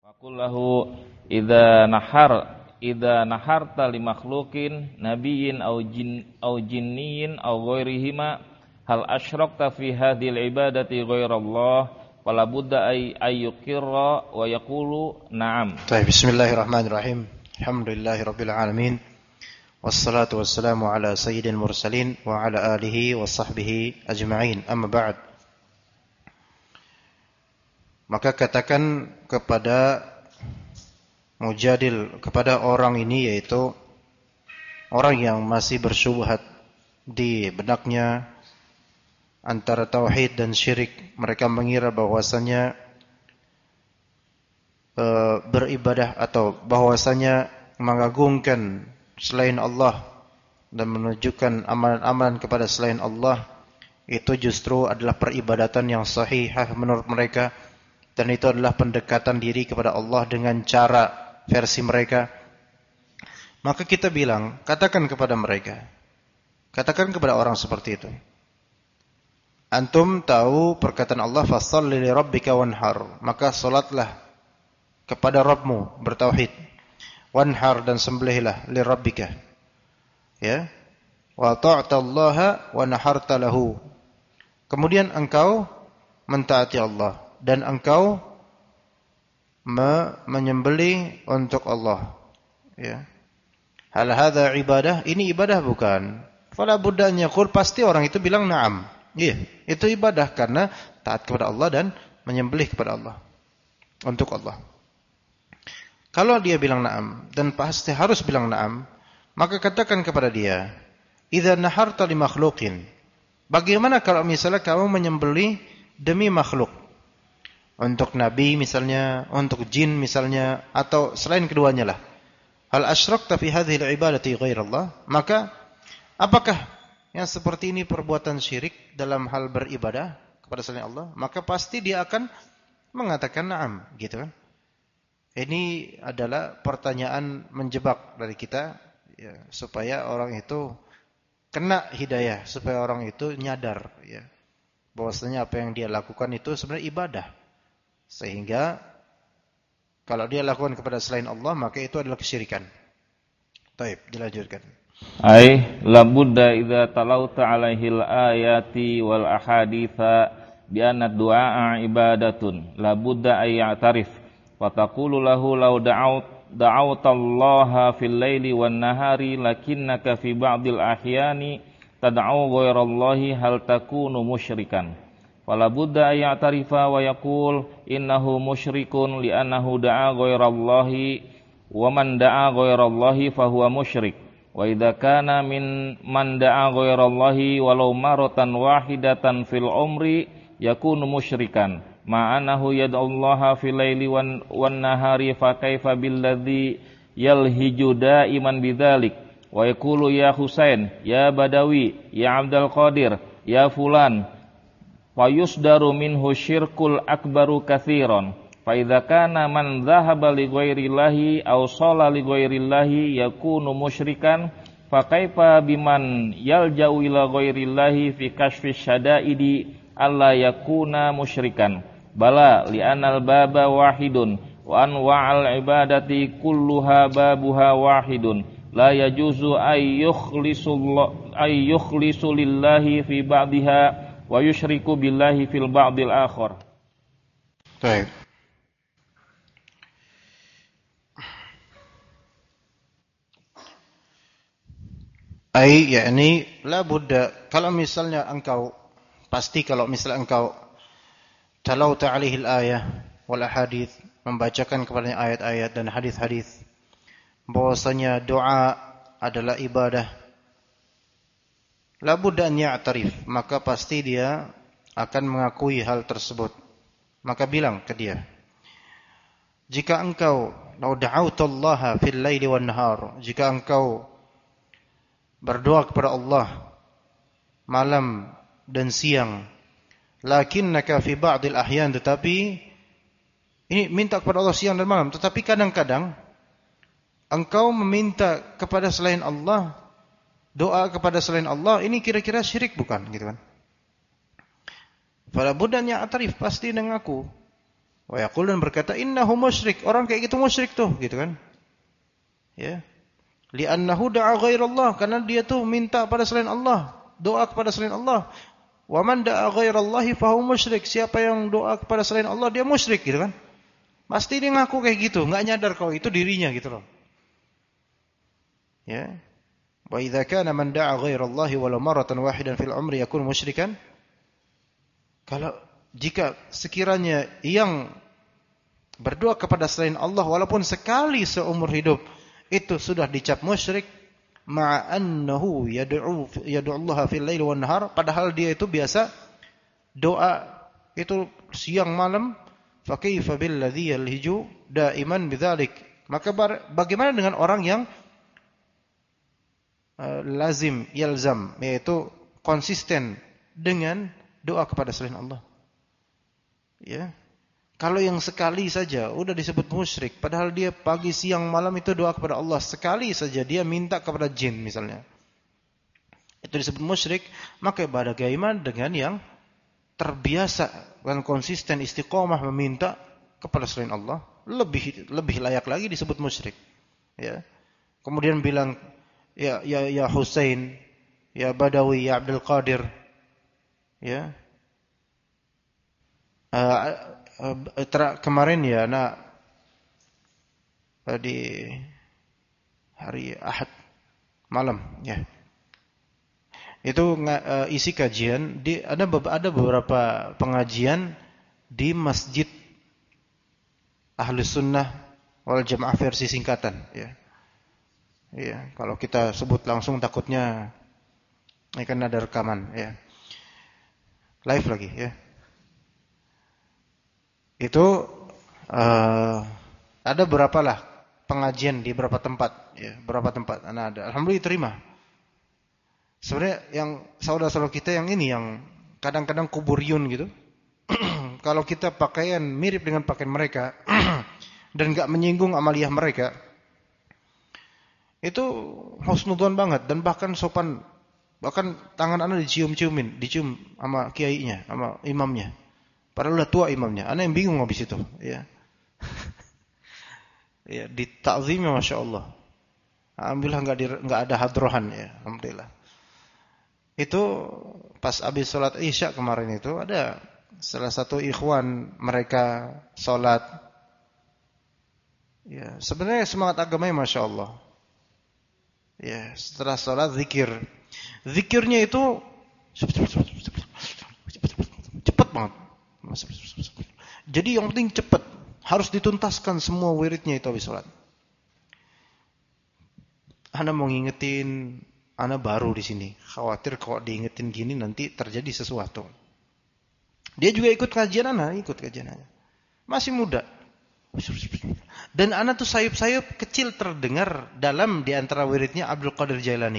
Faqul lahu idza naharta li makhluqin nabiyyin aw jinniyin aw ghairihima hal asyrakta fi hadhil ibadati ghairallah fala budda ay yuqirra wa yaqulu na'am. Baik, bismillahirrahmanirrahim. Alhamdulillahirabbil alamin. Wassalatu wassalamu ala sayyidil mursalin wa ala alihi wa sahbihi ajma'in. Amma ba'd. Maka katakan kepada mujadil, kepada orang ini, yaitu orang yang masih bersyubhat di benaknya antara tauhid dan syirik. Mereka mengira bahwasanya beribadah atau bahwasanya mengagungkan selain Allah dan menunjukkan amalan-amalan kepada selain Allah itu justru adalah peribadatan yang sahihah menurut mereka. Dan itu adalah pendekatan diri kepada Allah dengan cara versi mereka. Maka kita bilang, katakan kepada mereka, katakan kepada orang seperti itu, antum tahu perkataan Allah, fassalli li rabbika wanhar, maka salatlah kepada Rabbmu bertauhid, wanhar, dan sembelihlah li rabbika, ya, wa ta'tallaha wa naharta lahu, kemudian engkau mentaati Allah dan engkau menyembelih untuk Allah, ya. Hal hadza ibadah? Ini ibadah bukan? Fala budda an yaqul, pasti orang itu bilang na'am. Iya, itu ibadah karena taat kepada Allah dan menyembelih kepada Allah, untuk Allah. Kalau dia bilang na'am, dan pasti harus bilang na'am, maka katakan kepada dia, idza naharta li makhluqin, bagaimana kalau misalnya kamu menyembelih demi makhluk? Untuk nabi misalnya, untuk jin misalnya, atau selain keduanya lah. Hal asyrakta fi hadhihi al-ibadati ghairallah? Maka apakah yang seperti ini perbuatan syirik dalam hal beribadah kepada selain Allah? Maka pasti dia akan mengatakan na'am, gitu kan? Ini adalah pertanyaan menjebak dari kita, ya, supaya orang itu kena hidayah, supaya orang itu nyadar, ya, bahwasanya apa yang dia lakukan itu sebenarnya ibadah. Sehingga kalau dia lakukan kepada selain Allah, maka itu adalah kesyirikan. Baik, dilanjutkan. Ai la budda idza talauta alaihil ayati wal ahaditha bi anna du'a ibadatun la budda ay ya'tarif wa taqulu lahu law da'awta Allah fil laili wan nahari lakinnaka fi ba'dil ahyani tad'u ghairallahi hal takunu musyrikan. Wala budda ya'tarifa wa yaqul innahu musyrikun li'annahu da'a ghairallahi wa man da'a ghairallahi fahuwa musyrik. Wa idza kana man da'a ghairallahi walau maratan wahidatan fil umri yakunu musyrikan. Ma'anahu yad'ullaha fil laili wan nahari fa kaifa billadzi yalhiju da'iman bidzalik wa yaqulu ya Husain ya Badawi ya Abdul Qadir ya fulan wa yusdaru minhu syirkul akbaru katsiran fa idza kana man dhahaba li ghairillahi aw shalla li ghairillahi yakunu musyrikan fa kaifa biman yalja'u ila ghairillahi fi kashfi syada'idi alla yakuna musyrikan. Bala li'anal baba wahidun wa anwa'al ibadati kulluha babuha wahidun la yajuzu ay yukhlisu lillahi fi ba'diha wa yusyriku billahi fil ba'dil akhar. Baik. Yakni la budda, kalau misalnya engkau pasti, kalau misalnya engkau talauta alaihi al-ayah wal ahadits, membacakan kepadanya ayat-ayat dan hadis-hadis bahwasanya doa adalah ibadah, la budda an ya'tarif, maka pasti dia akan mengakui hal tersebut. Maka bilang ke dia, jika engkau law da'awtallaha fil laili wan nahar, jika engkau berdoa kepada Allah malam dan siang, lakinnaka fi ba'dil ahyan, tetapi ini minta kepada Allah siang dan malam, tetapi kadang-kadang engkau meminta kepada selain Allah, doa kepada selain Allah, ini kira-kira syirik bukan, gitu kan? Fala budda ya'tarif, pasti mengaku Wa yaqul, dan berkata, innahu musyrik. Orang kayak gitu musyrik tuh, gitu kan. Ya. Li'annahu da'a ghairallah, karena dia tuh minta pada selain Allah, doa kepada selain Allah. Wa man da'a ghairallahi fahuwa musyrik. Siapa yang doa kepada selain Allah, dia musyrik, gitu kan. Pasti dia ngaku kayak gitu, enggak nyadar kalau itu dirinya, gitu loh. Ya. Wa idza kana man da'a ghairallahi walau maratan wahidan fil umri yakun musyrikan. Kalau jika sekiranya yang berdoa kepada selain Allah walaupun sekali seumur hidup itu sudah dicap musyrik, ma'annahu yad'u Allah fil lail wan nahar, padahal dia itu biasa doa itu siang malam, fa kaifa bil ladzi yalhiju daiman bidzalik. Maka bagaimana dengan orang yang lazim, yalzam, yaitu konsisten dengan doa kepada selain Allah. Ya. Kalau yang sekali saja udah disebut musyrik, padahal dia pagi, siang, malam itu doa kepada Allah. Sekali saja dia minta kepada jin misalnya, itu disebut musyrik. Maka bagaimana dengan yang terbiasa dan konsisten istiqomah meminta kepada selain Allah, lebih layak lagi disebut musyrik. Ya. Kemudian bilang, ya Husain, ya Badawi, ya Abdul Qadir, ya. Kemarin ya, di hari Ahad malam, ya. Itu isi kajian ada beberapa pengajian di Masjid Ahlus Sunnah wal Jamaah versi singkatan, ya. Ya, kalau kita sebut langsung takutnya ini kan ada rekaman, ya. Live lagi, ya. Itu ada berapa lah pengajian di beberapa tempat, ya, beberapa tempat. Ada, alhamdulillah terima. Sebenarnya yang saudara-saudara kita yang ini yang kadang-kadang kuburiyun gitu, kalau kita pakaian mirip dengan pakaian mereka dan enggak menyinggung amaliyah mereka, itu husnudzon banget dan bahkan sopan, bahkan tangan anda dicium sama kiainya, sama imamnya. Padahal udah tua imamnya. Ana yang bingung habis itu, ya. Ya, ditakzimnya Masya Allah. Alhamdulillah enggak ada hadrohan, ya. Alhamdulillah. Itu pas habis sholat Isya kemarin itu ada salah satu ikhwan mereka sholat. Ya, sebenarnya semangat agamanya Masya Allah. Ya, setelah sholat zikir. Zikirnya itu cepat banget. Jadi yang penting cepat, harus dituntaskan semua wiridnya itu habis sholat. Ana mau ngingetin, ana baru di sini, khawatir kalau diingetin gini nanti terjadi sesuatu. Dia juga ikut kajian ana, masih muda. Dan ana tuh sayup-sayup kecil terdengar dalam di antara wiridnya Abdul Qadir Jailani.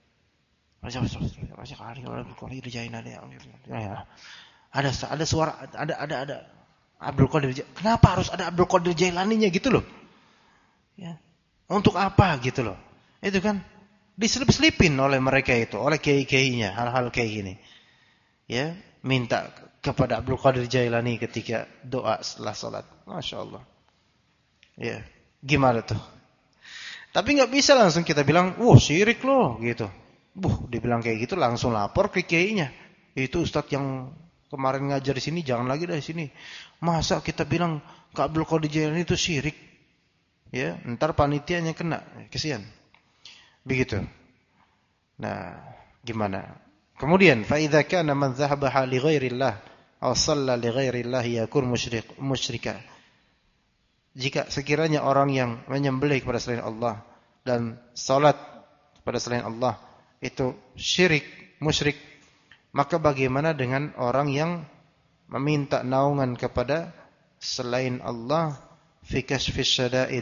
Ada suara, ada Abdul Qadir. Kenapa harus ada Abdul Qadir Jailaninya gitu loh? Ya. Untuk apa gitu loh? Itu kan diselip-selipin oleh mereka itu, oleh kiai-kiainya hal-hal kayak gini. Ya, minta kepada Abdul Qadir Jailani ketika doa setelah salat. Masya Allah. Ya, gimana tuh? Tapi nggak bisa langsung kita bilang, "Wah, syirik loh," gitu. Dibilang kayak gitu langsung lapor ke kiainya. Itu ustadz yang kemarin ngajar di sini, jangan lagi dari sini. Masa kita bilang ke Abdul Qadir Jailani itu syirik? Ya, ntar panitianya kena, kesian. Begitu. Nah, gimana? Kemudian, fa idza kana man dhahaba li ghairillah aw shalla li ghairillah yakun musyrika. Jika sekiranya orang yang menyembelih kepada selain Allah dan salat kepada selain Allah itu syirik, musyrik, maka bagaimana dengan orang yang meminta naungan kepada selain Allah fi kashfis syada'id,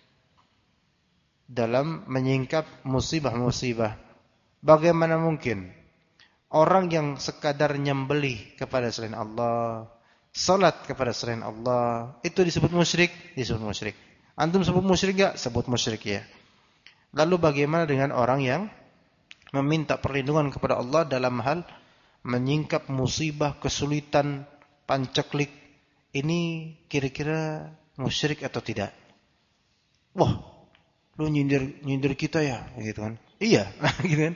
dalam menyingkap musibah-musibah? Bagaimana mungkin orang yang sekadar nyembelih kepada selain Allah, salat kepada selain Allah, itu disebut musyrik? Disebut musyrik. Antum sebut musyrik enggak? Sebut musyrik, ya. Lalu bagaimana dengan orang yang meminta perlindungan kepada Allah dalam hal menyingkap musibah, kesulitan, panceklik ini kira-kira musyrik atau tidak? Wah, lu nyindir kita ya, gitu kan? Iya, gitu kan?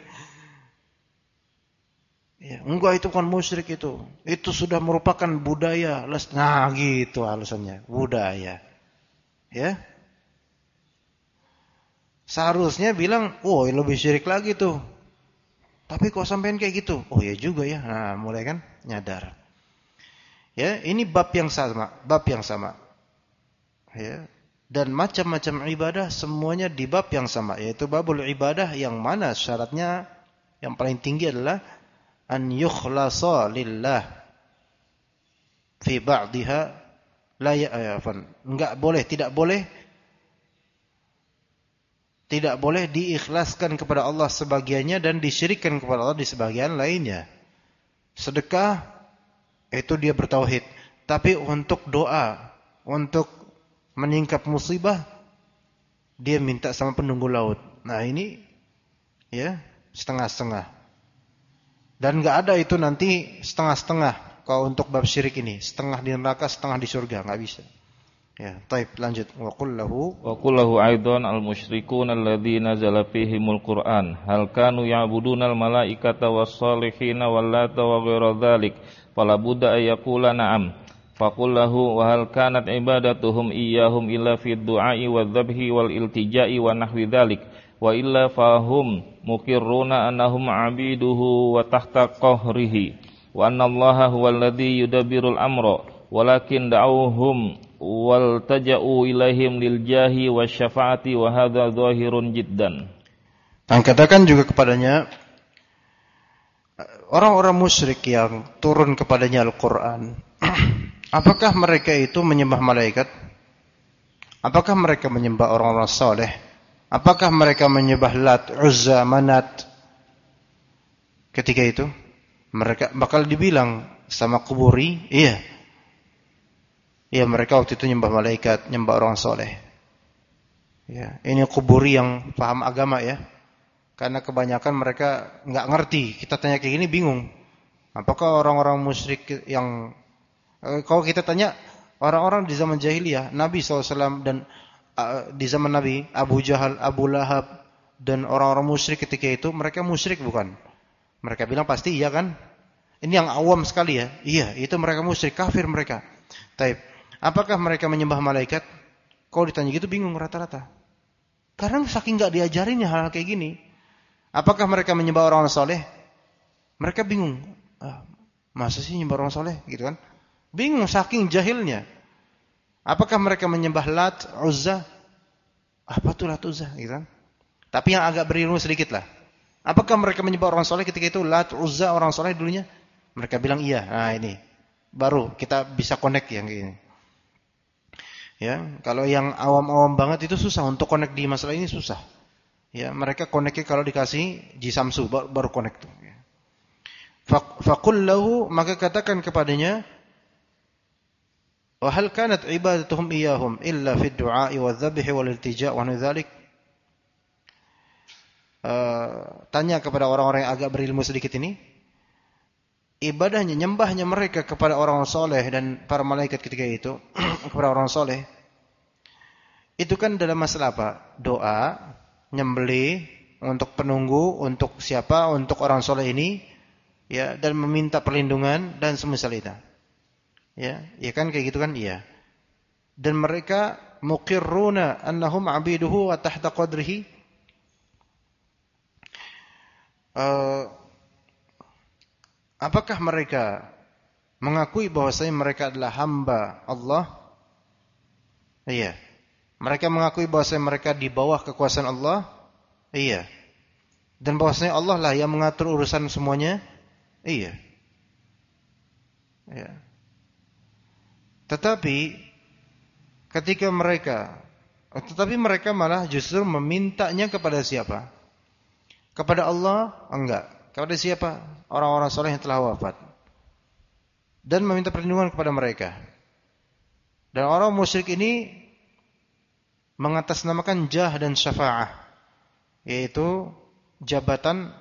Ya, enggak, itu kan musyrik itu. Itu sudah merupakan budaya. Nah, gitu alasannya, budaya. Ya. Seharusnya bilang, "Oh, lebih syirik lagi tuh." Tapi kok sampean kayak gitu? Oh, ya juga ya. Nah, mulai kan nyadar. Ya, ini bab yang sama, Ya. Dan macam-macam ibadah semuanya di bab yang sama, yaitu babul ibadah yang mana syaratnya yang paling tinggi adalah an yukhlasa lillah fi ba'dihha la tidak boleh diikhlaskan kepada Allah sebagiannya dan disyirikkan kepada Allah di sebagian lainnya. Sedekah itu dia bertauhid, tapi untuk doa, untuk meningkap musibah dia minta sama penunggu laut. Nah, ini ya setengah-setengah. Dan enggak ada itu nanti setengah-setengah kalau untuk bab syirik ini, setengah di neraka, setengah di surga, enggak bisa. Ya, taib, lanjut. Wa qul lahu aidan al-musyrikun alladzina nazala fihimul Qur'an hal kanu ya'budunal malaikata was-salihina wallata wa ghaira dzalik fala budda ay yaqula na'am faqul lahu wa hal kanat ibadatuhum iyyahum illa fi du'ai wadh-dhabhi wal iltija'i wa nahwi dzalik wa illa fahum muqirruna annahum 'abiduhu wa tahta qahrihi wa anna Allaha huwal ladzi yudabbirul amra walakin da'awhum wal taja'u ilaihim lil jahi wasyafaati wa hadza zahirun jiddan. Dan katakan juga kepadanya orang-orang musyrik yang turun kepadanya Al-Qur'an, apakah mereka itu menyembah malaikat? Apakah mereka menyembah orang-orang saleh? Apakah mereka menyembah Lat, Uzza, Manat? Ketika itu mereka bakal dibilang sama kuburi, iya. Ya, mereka waktu itu nyembah malaikat, nyembah orang soleh. Ya, ini kuburi yang paham agama ya. Karena kebanyakan mereka nggak ngerti. Kita tanya kayak gini bingung. Apakah orang-orang musyrik yang kalau kita tanya orang-orang di zaman jahiliyah, Nabi SAW dan di zaman Nabi, Abu Jahal, Abu Lahab dan orang-orang musyrik ketika itu, mereka musyrik bukan? Mereka bilang pasti iya kan? Ini yang awam sekali ya. Iya, itu mereka musyrik, kafir mereka. Taib. Apakah mereka menyembah malaikat? Kalau ditanya gitu bingung rata-rata. Karena saking nggak diajarinnya hal-hal kayak gini. Apakah mereka menyembah orang soleh? Mereka bingung. Masa sih menyembah orang soleh? Gitu kan? Bingung saking jahilnya. Apakah mereka menyembah Lat, Uzza? Apa tuh Lat, Uzza? Gitu kan? Tapi yang agak berilmu sedikit lah. Apakah mereka menyembah orang soleh ketika itu? Lat, Uzza, orang soleh dulunya? Mereka bilang iya. Nah ini. Baru kita bisa connect yang ini. Ya, kalau yang awam-awam banget itu susah untuk connect di masalah ini susah. Ya, mereka connect kalau dikasih Jisamsu baru connect tuh. Ya. Faqul lahu, maka katakan kepadanya, wa hal kanat ibadatuhum iyyahum illa fi du'a'i wadh-dhabhi wal iltija' wa dzalik. Tanya kepada orang-orang yang agak berilmu sedikit ini, ibadahnya, nyembahnya mereka kepada orang soleh dan para malaikat ketika itu kepada orang soleh itu kan dalam masalah apa? Doa, nyembelih untuk penunggu, untuk siapa? Untuk orang soleh ini, ya, dan meminta perlindungan dan semisal itu. Ya kan kayak gitu kan? Iya. Dan mereka muqirruna annahum 'abiduhu wa tahta qadrihi. Apakah mereka mengakui bahwasanya mereka adalah hamba Allah? Iya. Mereka mengakui bahwasanya mereka di bawah kekuasaan Allah? Iya. Dan bahwasanya Allah lah yang mengatur urusan semuanya? Iya. Iya. Tetapi mereka malah justru memintanya kepada siapa? Kepada Allah? Enggak. Kepada siapa? Orang-orang soleh yang telah wafat. Dan meminta perlindungan kepada mereka. Dan orang musyrik ini mengatasnamakan jah dan syafa'ah. Yaitu jabatan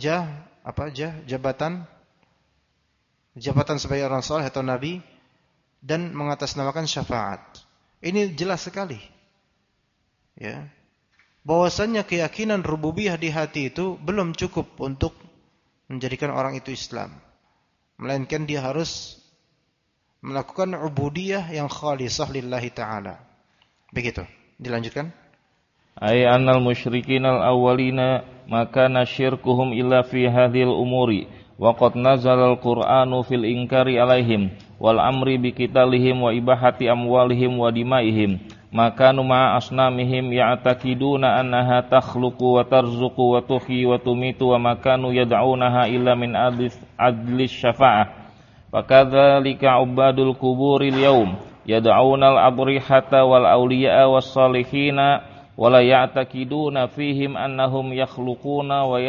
jabatan sebagai orang soleh atau nabi dan mengatasnamakan syafaat. Ini jelas sekali. Ya. Bahwasanya keyakinan rububiyah di hati itu belum cukup untuk menjadikan orang itu Islam. Melainkan dia harus melakukan ubudiyah yang khalisah lillahi ta'ala. Begitu. Dilanjutkan. Ay annal musyrikin al-awwalina makana syirkuhum illa fi hadhil umuri wa qad nazala al-Qur'anu fil inkari alaihim wal amri biqitalihim wa ibahati amwalihim wa dimaihim makanu ma'a asnamihim ya'taqiduna annaha takhluqu wa tarzuqu wa tuhyi wa tumitu wa makanu yad'unaha illa min adlis syafa'ah. Fakadzalika ubadul kuburil yaum yad'una al-abrihata wal awliya'a was salihina wa la ya'taqiduna fihim annahum yakhluquna wa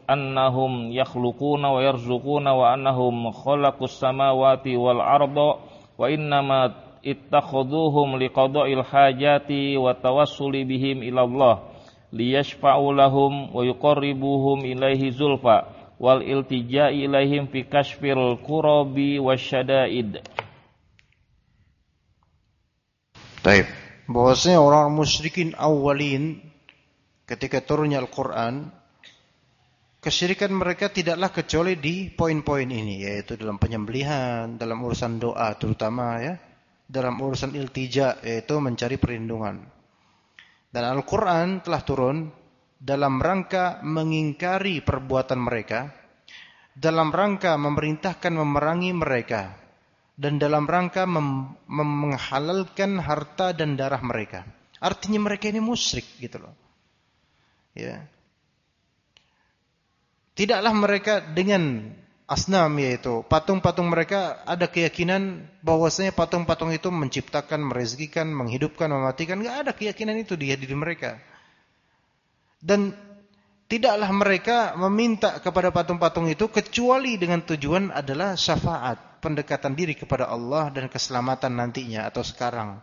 yarzuquna wa annahum khalaqus samawati wal arda wa innama ittakhuduhum liqada'il hajati wa tawassuli bihim ila Allah liyashfa'u lahum wa yuqarribuhum ilaihi zulfa wal iltija'i ilaihim fi kashfil kurabi wasyada'id. Baik. Bahwasanya orang musyrikin awalin ketika turunnya Al-Qur'an, kesyirikan mereka tidaklah kecuali di poin-poin ini, yaitu dalam penyembelihan, dalam urusan doa terutama ya, dalam urusan iltija yaitu mencari perlindungan. Dan Al-Qur'an telah turun dalam rangka mengingkari perbuatan mereka, dalam rangka memerintahkan memerangi mereka, dan dalam rangka menghalalkan harta dan darah mereka. Artinya mereka ini musyrik gitu loh. Ya. Tidaklah mereka dengan asnam, yaitu patung-patung mereka ada keyakinan bahwasanya patung-patung itu menciptakan, merezekikan, menghidupkan, mematikan. Enggak ada keyakinan itu di diri mereka. Dan tidaklah mereka meminta kepada patung-patung itu kecuali dengan tujuan adalah syafaat, pendekatan diri kepada Allah dan keselamatan nantinya atau sekarang.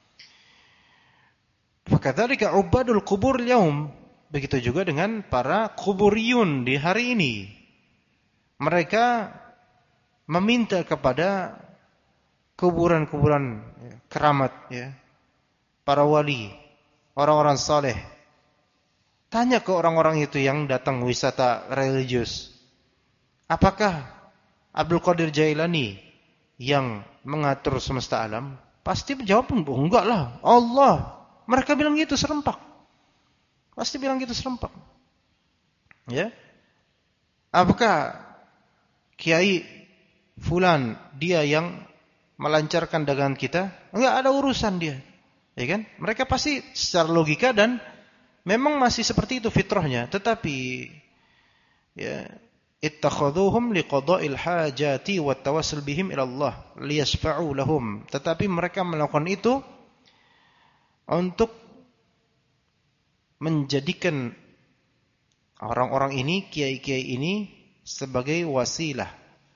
Fakadzalika ubadul qubur yaum, begitu juga dengan para kuburiyun di hari ini. Mereka meminta kepada kuburan-kuburan keramat ya, para wali, orang-orang saleh. Tanya ke orang-orang itu yang datang wisata religius, apakah Abdul Qadir Jailani yang mengatur semesta alam? Pasti menjawab, enggak lah, Allah. Mereka bilang gitu serempak. Pasti bilang gitu serempak. Ya. Apakah Kiai Fulan dia yang melancarkan dagangan kita? Enggak ada urusan dia. Ya kan? Mereka pasti secara logika dan memang masih seperti itu fitrahnya, tetapi ya ittakhaduhum liqada'il hajati wat tawassul bihim ila Allah liyashfa'u lahum. Tetapi mereka melakukan itu untuk menjadikan orang-orang ini, kiai-kiai ini sebagai wasilah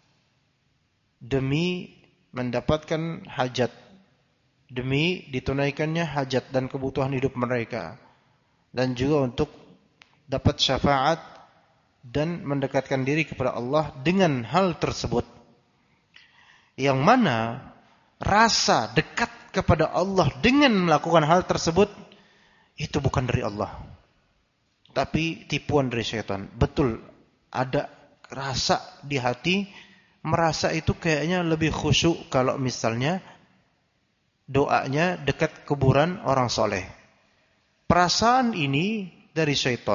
demi mendapatkan hajat, demi ditunaikannya hajat dan kebutuhan hidup mereka, dan juga untuk dapat syafaat dan mendekatkan diri kepada Allah dengan hal tersebut. Yang mana rasa dekat kepada Allah dengan melakukan hal tersebut itu bukan dari Allah, tapi tipuan dari syaitan. Betul, ada rasa di hati, merasa itu kayaknya lebih khusyuk kalau misalnya doanya dekat kuburan orang soleh. Perasaan ini dari syaitan.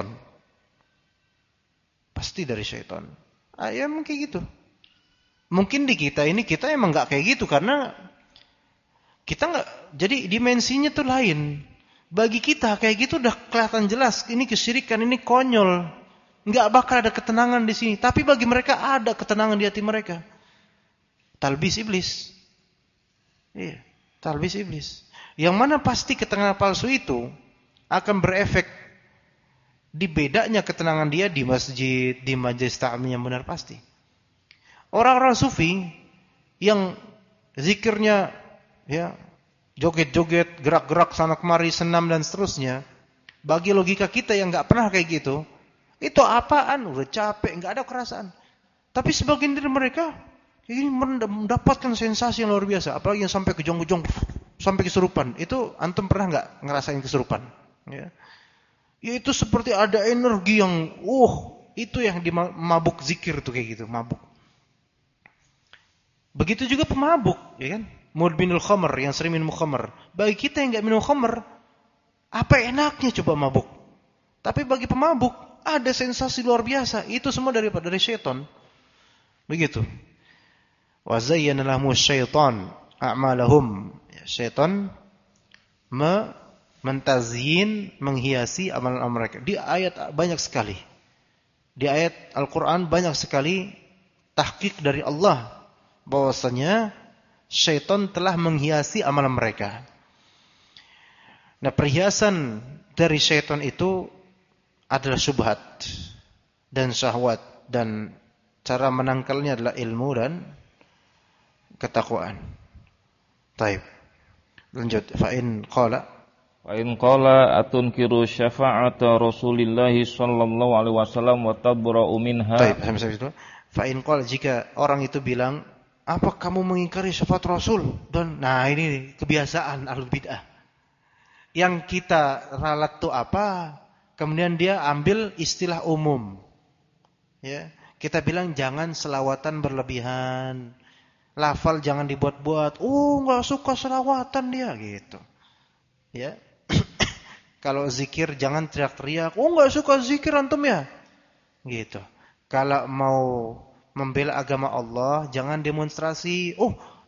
Pasti dari syaitan. Ya mungkin gitu. Mungkin di kita ini, kita emang gak kayak gitu, karena kita gak, jadi dimensinya tuh lain. Bagi kita kayak gitu udah kelihatan jelas, ini kesyirikan, ini konyol. Gak bakal ada ketenangan di sini. Tapi bagi mereka ada ketenangan di hati mereka. Talbis iblis. Iya, talbis iblis. Yang mana pasti ketenangan palsu itu akan berefek di bedanya ketenangan dia di masjid, di majelis ta'lim yang benar pasti. Orang-orang sufi yang zikirnya ya joget-joget, gerak-gerak sana kemari, senam dan seterusnya, bagi logika kita yang enggak pernah kayak gitu, itu apaan? Udah capek, enggak ada kerasaan. Tapi sebagian dari mereka Ini mendapatkan sensasi yang luar biasa, apalagi yang sampai kejong-kejong, sampai kesurupan. Itu antum pernah nggak ngerasain kesurupan? Ya. Itu seperti ada energi yang, itu yang mabuk zikir tuh kayak gitu, mabuk. Begitu juga pemabuk, ya kan? Mudminul khamr, yang sering minum khamr. Bagi kita yang nggak minum khamr, apa enaknya coba mabuk? Tapi bagi pemabuk ada sensasi luar biasa. Itu semua dari syaitan. Begitu. Wa zayyana lahum syaitan a'malahum. Syaitan mentazyin, menghiasi amalan mereka. Di ayat banyak sekali. Di ayat Al-Qur'an banyak sekali tahqiq dari Allah bahwasanya syaitan telah menghiasi amalan mereka. Nah, perhiasan dari syaitan itu adalah syubhat dan syahwat, dan cara menangkalnya adalah ilmu dan ketakwaan. Taib. Lanjut. Fa in qala atunkiru syafa'ata Rasulillah sallallahu alaihi wasallam wa tabra'u minha. Taib, sampai itu. Fa in qala, jika orang itu bilang, apa kamu mengingkari syafaat Rasul? Dan ini kebiasaan ahlul bid'ah. Yang kita ralat itu apa? Kemudian dia ambil istilah umum. Ya, kita bilang jangan selawatan berlebihan. Lafal jangan dibuat-buat. Enggak suka selawatan dia gitu. Ya. Kalau zikir jangan teriak-teriak. Enggak suka zikir antum ya. Gitu. Kalau mau membela agama Allah jangan demonstrasi.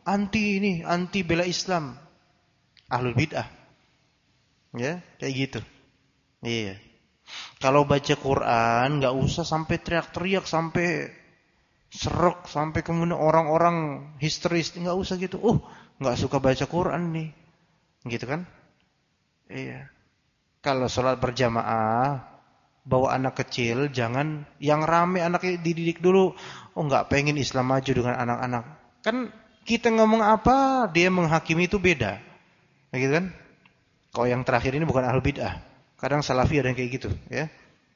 Anti bela Islam. Ahlul bid'ah. Ya, kayak gitu. Iya. Kalau baca Quran enggak usah sampai teriak-teriak, sampai serok, sampai kemudian orang-orang histeris, enggak usah gitu. Enggak suka baca Quran nih. Gitu kan? Iya. Kalau sholat berjamaah, bawa anak kecil, jangan yang rame anaknya dididik dulu. Enggak pengen Islam maju dengan anak-anak. Kan kita ngomong apa, dia menghakimi itu beda. Gitu kan? Kalau yang terakhir ini bukan ahlul bid'ah. Kadang salafi ada yang kayak gitu, ya.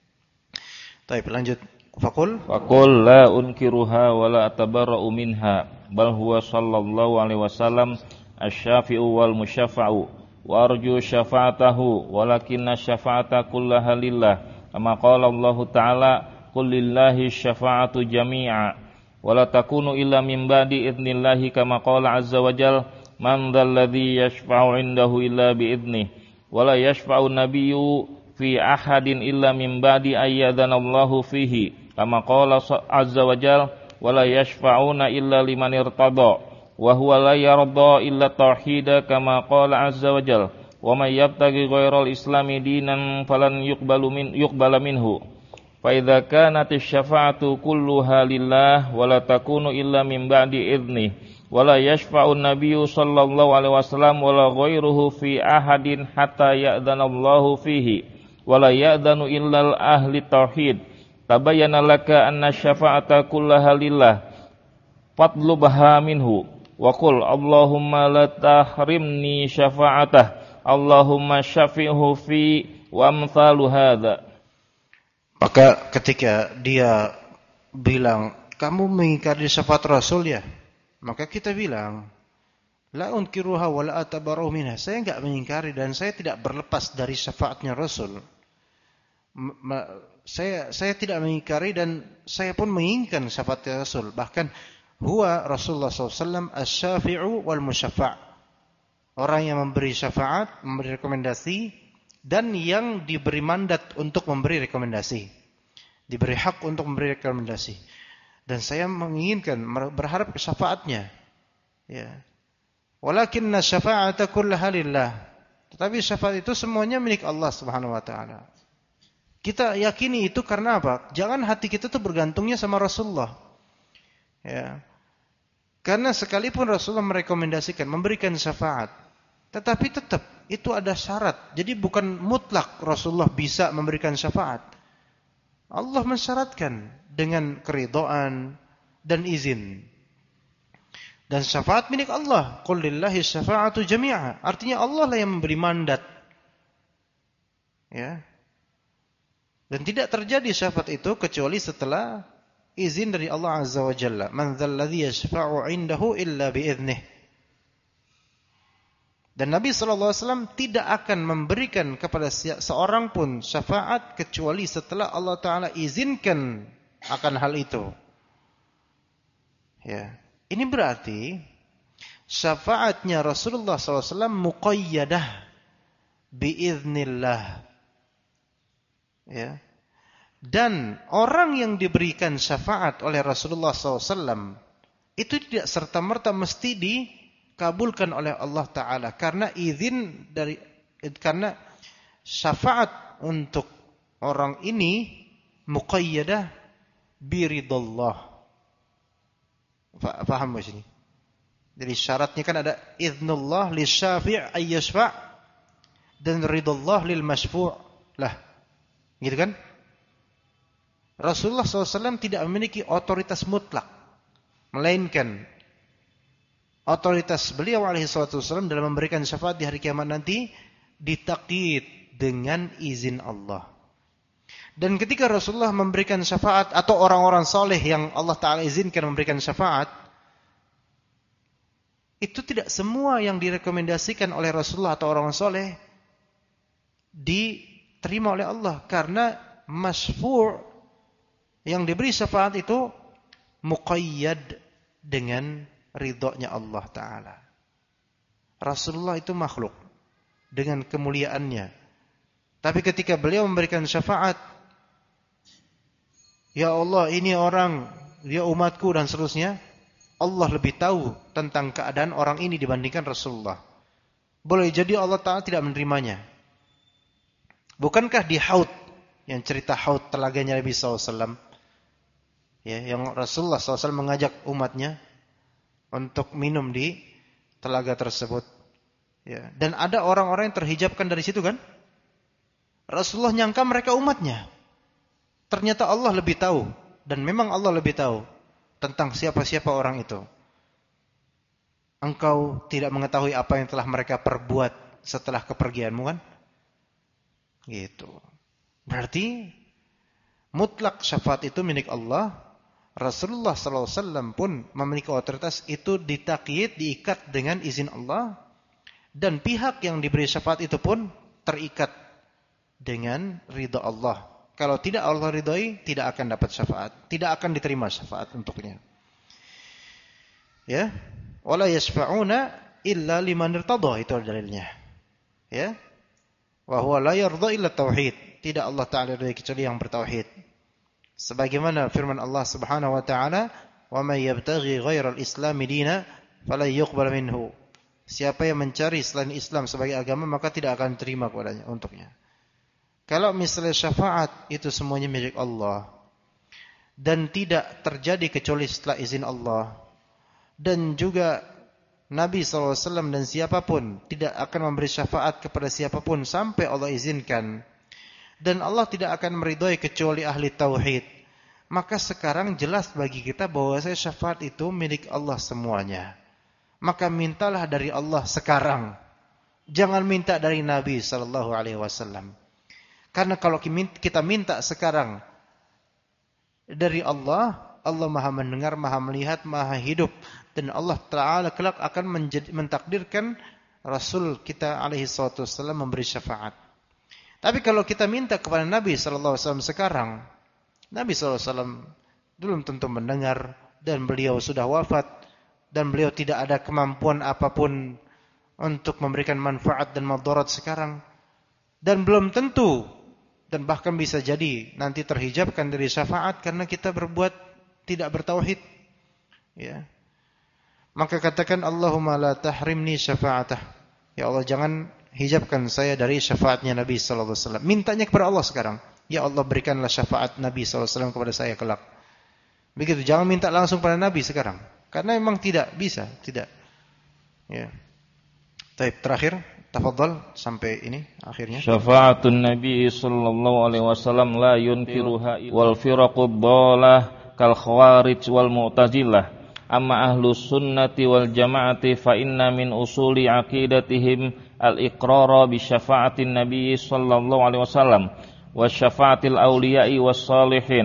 Baik, lanjut. Faqul la unkiruha wa la atabarra'u minha bal huwa sallallahu alaihi wasallam asy-syafi'u wal musyaffa'u wa arju syafa'atahu walakinna syafa'ata kullaha lillah kama qala Allah ta'ala qul lillahi syafa'atu jami'a wa la takunu illa min ba'di idnillahi kama qala azza wa jalla man dzalladzi yashfa'u 'indahu illa bi idnihi wa la yashfa'u nabiyyu fi ahadin illa min ba'di ayyadhanallahu fihi kama qala azza wa jalla wala yashfa'una illa liman irtada wa huwa la yarda illa tauhida kama qala azza wa jalla wa may yabtaghi ghairal islami dinan falan yuqbala minhu fa idza kanat asy-syafa'atu kulluha lillah wa la takunu illa min ba'di idzni wa la yashfa'u an-nabiyyu sallallahu alaihi wasallam wa la ghairuhu fi ahadin hatta ya'dhanallahu fihi wa la ya'dhanu illa ahli tauhid tabayyana laka anna syafa'ata kullaha lillah fatlubaha minhu wa qul Allahumma la tahrimni syafa'atah Allahumma syafi'hu fi wa amthalu hadza. Maka ketika dia bilang kamu mengingkari syafaat Rasul ya, maka kita bilang la unkiruha wa la atabaru minha, saya enggak mengingkari dan saya tidak berlepas dari syafaatnya Rasul. Saya tidak mengingkari dan saya pun menginginkan syafaat Rasul. Bahkan huwa Rasulullah SAW asy-syafi'u wal musyaffa'. Orang yang memberi syafaat, memberi rekomendasi, dan yang diberi mandat untuk memberi rekomendasi. Diberi hak untuk memberi rekomendasi. Dan saya menginginkan, berharap syafaatnya. Ya. Walakinna syafa'ata kullaha lillah. Tetapi syafaat itu semuanya milik Allah Subhanahu wa taala. Kita yakini itu karena apa? Jangan hati kita tuh bergantungnya sama Rasulullah. Ya. Karena sekalipun Rasulullah merekomendasikan, memberikan syafaat, tetapi tetap itu ada syarat. Jadi bukan mutlak Rasulullah bisa memberikan syafaat. Allah mensyaratkan dengan keridhaan dan izin. Dan syafaat milik Allah. Qul lillahi syafa'atu jami'a. Artinya Allah lah yang memberi mandat. Ya. Dan tidak terjadi syafaat itu kecuali setelah izin dari Allah Azza wa Jalla. Man dzalladzi yashfa'u 'indahu illa bi'idnih. Dan Nabi SAW tidak akan memberikan kepada seorang pun syafaat kecuali setelah Allah Ta'ala izinkan akan hal itu. Ya. Ini berarti syafaatnya Rasulullah SAW muqayyadah biiznillah. Ya. Dan orang yang diberikan syafaat oleh Rasulullah SAW itu tidak serta-merta mesti dikabulkan oleh Allah Ta'ala, karena karena syafaat untuk orang ini muqayyadah biridallah. Faham di sini? Jadi syaratnya kan ada idznullah lisyafi' ayyashfa' dan ridallah lil masyfu' lah. Gitu kan? Rasulullah SAW tidak memiliki otoritas mutlak, melainkan otoritas beliau alaihi salatu wasallam dalam memberikan syafaat di hari kiamat nanti ditakyid dengan izin Allah. Dan ketika Rasulullah memberikan syafaat atau orang-orang soleh yang Allah Ta'ala izinkan memberikan syafaat, itu tidak semua yang direkomendasikan oleh Rasulullah atau orang soleh diterima oleh Allah, karena masyfu' yang diberi syafaat itu muqayyad dengan ridhonya Allah Ta'ala. Rasulullah itu makhluk dengan kemuliaannya, tapi ketika beliau memberikan syafaat, ya Allah ini orang, dia umatku dan seterusnya, Allah lebih tahu tentang keadaan orang ini dibandingkan Rasulullah. Boleh jadi Allah Ta'ala tidak menerimanya. Bukankah di Haud, yang cerita Haud telaganya Nabi SAW, ya, yang Rasulullah SAW mengajak umatnya untuk minum di telaga tersebut, ya, dan ada orang-orang yang terhijabkan dari situ kan? Rasulullah nyangka mereka umatnya. Ternyata Allah lebih tahu, dan memang Allah lebih tahu tentang siapa-siapa orang itu. Engkau tidak mengetahui apa yang telah mereka perbuat setelah kepergianmu kan? Gitu. Berarti mutlak syafaat itu milik Allah. Rasulullah SAW pun memiliki otoritas itu ditakyid, diikat dengan izin Allah, dan pihak yang diberi syafaat itu pun terikat dengan ridha Allah. Kalau tidak Allah ridhoi, tidak akan dapat syafaat, tidak akan diterima syafaat untuknya. Ya, wala yashfa'una illa liman irtadha, itu dalilnya. Ya, wa huwa la yardha illa tauhid, tidak Allah Ta'ala ridhoi kecuali yang bertauhid. Sebagaimana firman Allah Subhanahu wa Ta'ala, "Wa may yabtaghi ghairal islami dina fala yuqbal minhu." Siapa yang mencari selain Islam sebagai agama, maka tidak akan terima kepadanya untuknya. Kalau misalnya syafaat itu semuanya milik Allah dan tidak terjadi kecuali setelah izin Allah, dan juga Nabi SAW dan siapapun tidak akan memberi syafaat kepada siapapun sampai Allah izinkan, dan Allah tidak akan meridhoi kecuali ahli tauhid, maka sekarang jelas bagi kita bahwa syafaat itu milik Allah semuanya. Maka mintalah dari Allah sekarang, jangan minta dari Nabi SAW. Karena kalau kita minta sekarang dari Allah, Allah Maha mendengar, Maha melihat, Maha hidup, dan Allah Ta'ala kelak akan mentakdirkan Rasul kita alaihi salatu wassalam memberi syafaat. Tapi kalau kita minta kepada Nabi SAW sekarang, Nabi SAW belum tentu mendengar, dan beliau sudah wafat, dan beliau tidak ada kemampuan apapun untuk memberikan manfaat dan madarat sekarang, dan belum tentu, dan bahkan bisa jadi nanti terhijabkan dari syafaat karena kita berbuat tidak bertauhid. Ya. Maka katakan Allahumma la tahrimni syafa'atah. Ya Allah, jangan hijabkan saya dari syafaatnya Nabi sallallahu alaihi wasallam. Mintanya kepada Allah sekarang. Ya Allah, berikanlah syafaat Nabi sallallahu alaihi wasallam kepada saya kelak. Begitu, jangan minta langsung pada Nabi sekarang. Karena memang tidak bisa, tidak. Ya. Baik, terakhir, tafadhal sampai ini akhirnya. Syafaatun Nabi sallallahu alaihi wasallam la yunkiruha wal firaqud dhalah kal khawarij wal mu'tazilah. Amma ahlus sunnati wal jama'ati fa inna min usuli aqidatihim al-iqrara bi syafa'atin Nabi sallallahu alaihi wasallam wa syafa'atil awliya'i was salihin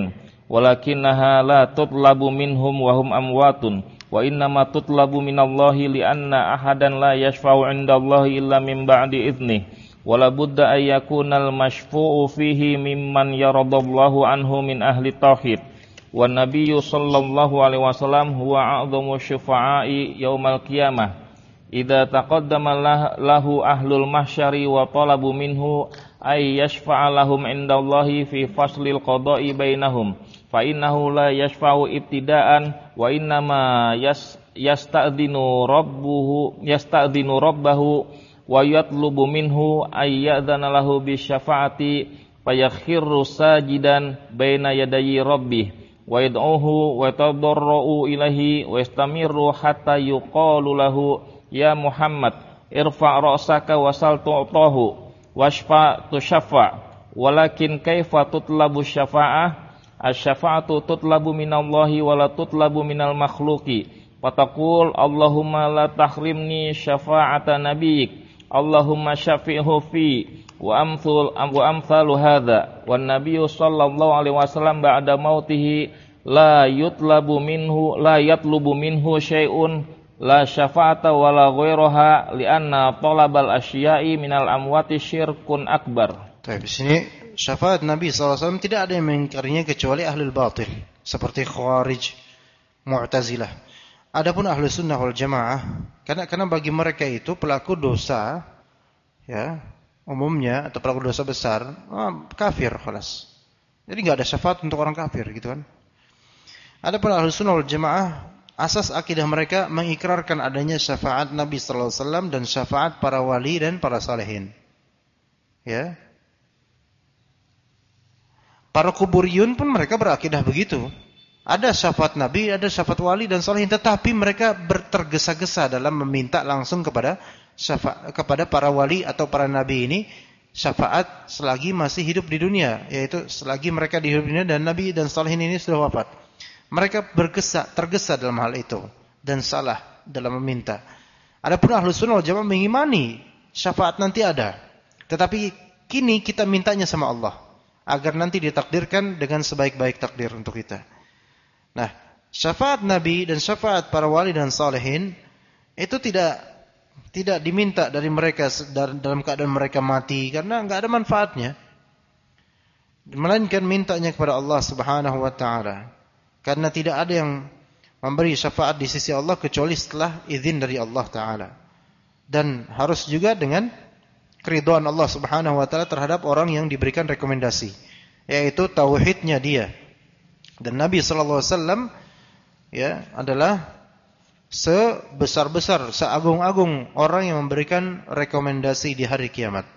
walakinnaha la tutlabu minhum wa hum amwatun wa innama tutlabu minallahi lianna ahadan la yashfa'u 'indallahi illa min ba'di idzni wala budda ay yakunal mashfu'u fihi mimman yaradallahu anhu min ahli tauhid wan nabiyyu sallallahu alaihi wasallam huwa a'dhamu syufa'i yaumal qiyamah idza taqaddama lahu ahlul mahsyari wa talabu minhu ay yashfa'a lahum 'indallahi fi faslil qada'i bainahum fa innahu la yashfa'u ibtida'an wa innama yasta'dhinu rabbahu wa yatlubu minhu ay ya'dhana lahu bisyafa'ati fayakhirru sajidan baina yadayi rabbih wa yad'uhu wa tadarra'u ilahi wa yastamirru hatta yuqalu lahu ya Muhammad irfa' ra'saka wasal tu'tahu washfa tushaffa walakin kaifa tutlabu syafa'ah asy-syafa'atu tutlabu minallahi wa la tutlabu minal makhluqi fataqul Allahumma la tahrimni syafa'ata nabiyyik Allahumma syafi'hu fi wa amthalu hadza wan nabiyyu sallallahu alaihi wasallam ba'da mautihi la yatlubu minhu syai'un la syafa'ata wa la ghairaha li'anna talabal asya'i minal amwati syirkun akbar. Baik, di sini syafaat Nabi SAW tidak ada yang mengingkarinya kecuali ahlul batil seperti Khawarij, Mu'tazilah. Adapun ahlu sunnah wal jamaah karena bagi mereka itu pelaku dosa ya umumnya atau pelaku dosa besar kafir khalas. Jadi enggak ada syafaat untuk orang kafir gitu kan. Adapun ahlu sunnah wal jamaah asas akidah mereka mengikrarkan adanya syafaat Nabi sallallahu alaihi wasallam dan syafaat para wali dan para salihin. Ya. Para kuburiyun pun mereka berakidah begitu. Ada syafaat Nabi, ada syafaat wali dan salihin, tetapi mereka tergesa-gesa dalam meminta langsung kepada para wali atau para nabi ini syafaat selagi masih hidup di dunia, yaitu selagi mereka di dunia dan nabi dan salihin ini sudah wafat. Mereka tergesa dalam hal itu dan salah dalam meminta. Adapun ahlus sunnah wal jamaah mengimani syafaat nanti ada, tetapi kini kita mintanya sama Allah agar nanti ditakdirkan dengan sebaik-baik takdir untuk kita. Nah, syafaat Nabi dan syafaat para wali dan salihin itu tidak diminta dari mereka dalam keadaan mereka mati karena enggak ada manfaatnya. Melainkan mintanya kepada Allah Subhanahu wa taala. Karena tidak ada yang memberi syafaat di sisi Allah kecuali setelah izin dari Allah taala. Dan harus juga dengan keridhaan Allah Subhanahu wa taala terhadap orang yang diberikan rekomendasi, yaitu tauhidnya dia. Dan Nabi sallallahu alaihi wasallam ya adalah sebesar-besar, seagung-agung orang yang memberikan rekomendasi di hari kiamat.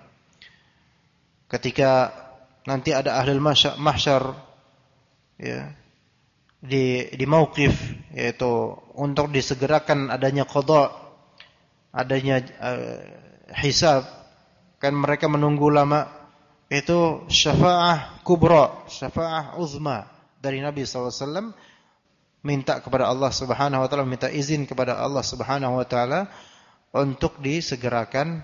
Ketika nanti ada ahlul mahsyar ya di mauqif, yaitu untuk disegerakan adanya qada, adanya hisab, kan mereka menunggu lama, itu syafa'ah kubra, syafa'ah uzma dari Nabi SAW, minta kepada Allah Subhanahu wa taala, minta izin kepada Allah Subhanahu wa taala untuk disegerakan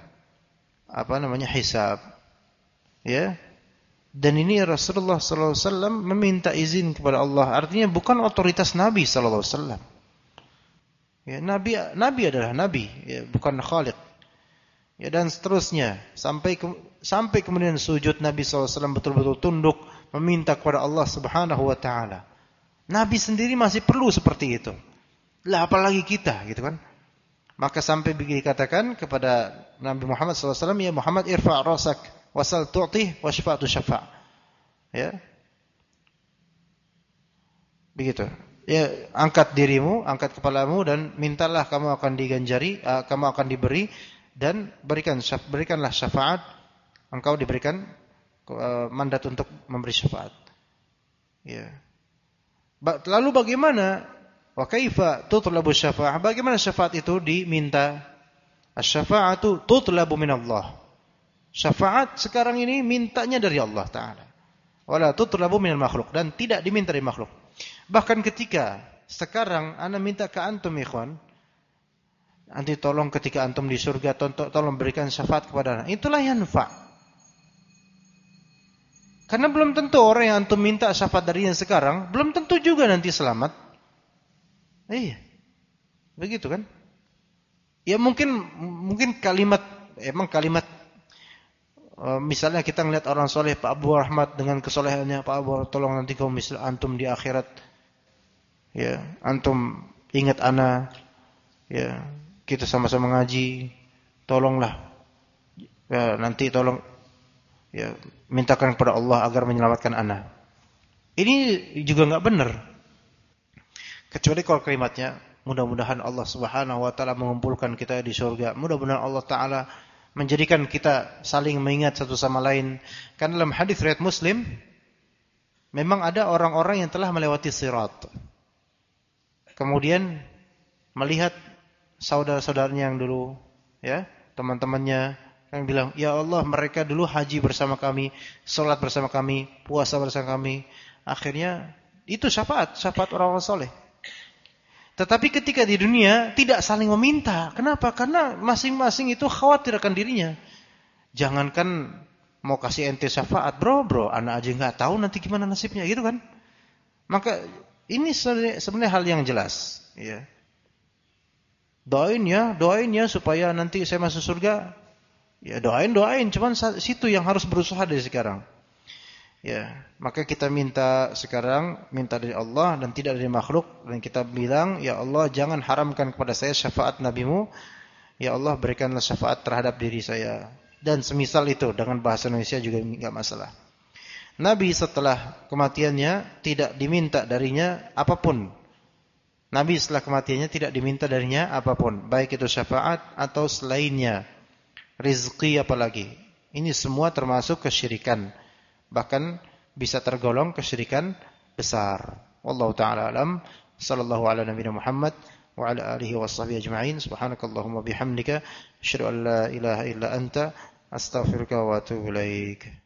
hisab. Ya. Dan ini Rasulullah sallallahu alaihi wasallam meminta izin kepada Allah, artinya bukan otoritas Nabi sallallahu alaihi wasallam. Ya, nabi adalah nabi, ya, bukan khaliq. Ya, dan seterusnya sampai kemudian sujud Nabi sallallahu alaihi wasallam betul-betul tunduk meminta kepada Allah Subhanahu wa taala. Nabi sendiri masih perlu seperti itu. Lah apalagi kita, gitu kan? Maka sampai dikatakan kepada Nabi Muhammad SAW, ya Muhammad irfa' rasak wasal tu'tih washfa'tu syafa'. Ya. Begitu. Ya, angkat dirimu, angkat kepalamu dan mintalah kamu akan diganjari, kamu akan diberi dan berikanlah syafaat. Engkau diberikan mandat untuk memberi syafaat. Ya. Lalu bagaimana? Wa kaifa tutlabu syafa'ah? Bagaimana syafaat itu diminta? Asy-syafa'atu tutlabu minallah. Syafaat sekarang ini mintanya dari Allah taala. Wala tutlabu minal makhluk, dan tidak diminta dari makhluk. Bahkan ketika sekarang ana minta ke antum ikhwan, nanti tolong ketika antum di surga tolong berikan syafaat kepada ana. Itulah yanfa'. Karena belum tentu orang yang antum minta syafaat darinya sekarang, belum tentu juga nanti selamat. Iya. Begitu kan? Ya mungkin kalimat, emang kalimat, misalnya kita ngeliat orang soleh, Pak Abu Rahmat dengan kesolehannya, Pak Abu, tolong nanti kalau misal antum di akhirat, ya, antum ingat ana, ya, kita sama-sama ngaji, tolonglah, ya, nanti tolong, ya, mintakan kepada Allah agar menyelamatkan ana. Ini juga nggak benar. Kecuali kalau kalimatnya, mudah-mudahan Allah Subhanahu wa taala mengumpulkan kita di surga. Mudah-mudahan Allah taala menjadikan kita saling mengingat satu sama lain. Karena dalam hadis riwayat Muslim, memang ada orang-orang yang telah melewati sirat. Kemudian melihat saudara-saudaranya yang dulu, ya, teman-temannya yang bilang, "Ya Allah, mereka dulu haji bersama kami, salat bersama kami, puasa bersama kami." Akhirnya itu syafaat orang-orang soleh. Tetapi ketika di dunia tidak saling meminta. Kenapa? Karena masing-masing itu khawatir akan dirinya. Jangankan mau kasih ente syafaat, bro, anak aja nggak tahu nanti gimana nasibnya, gitu kan? Maka ini sebenarnya hal yang jelas. Ya. Doain ya supaya nanti saya masuk surga. Ya doain, cuman situ yang harus berusaha dari sekarang. Ya, maka kita minta sekarang, minta dari Allah dan tidak dari makhluk, dan kita bilang, ya Allah jangan haramkan kepada saya syafaat Nabi-Mu. Ya Allah berikanlah syafaat terhadap diri saya. Dan semisal itu dengan bahasa Indonesia juga enggak masalah. Nabi setelah kematiannya tidak diminta darinya apapun. Nabi setelah kematiannya tidak diminta darinya apapun, baik itu syafaat atau selainnya. Rizki apalagi. Ini semua termasuk kesyirikan. Bahkan bisa tergolong kesyirikan besar. Wallahu taala alam. Sallallahu ala nabiyina Muhammad wa ala alihi washabbihi ajma'in. Subhanakallahumma bihamdika asyhadu an la ilaha illa anta astaghfiruka wa atubu ilaik.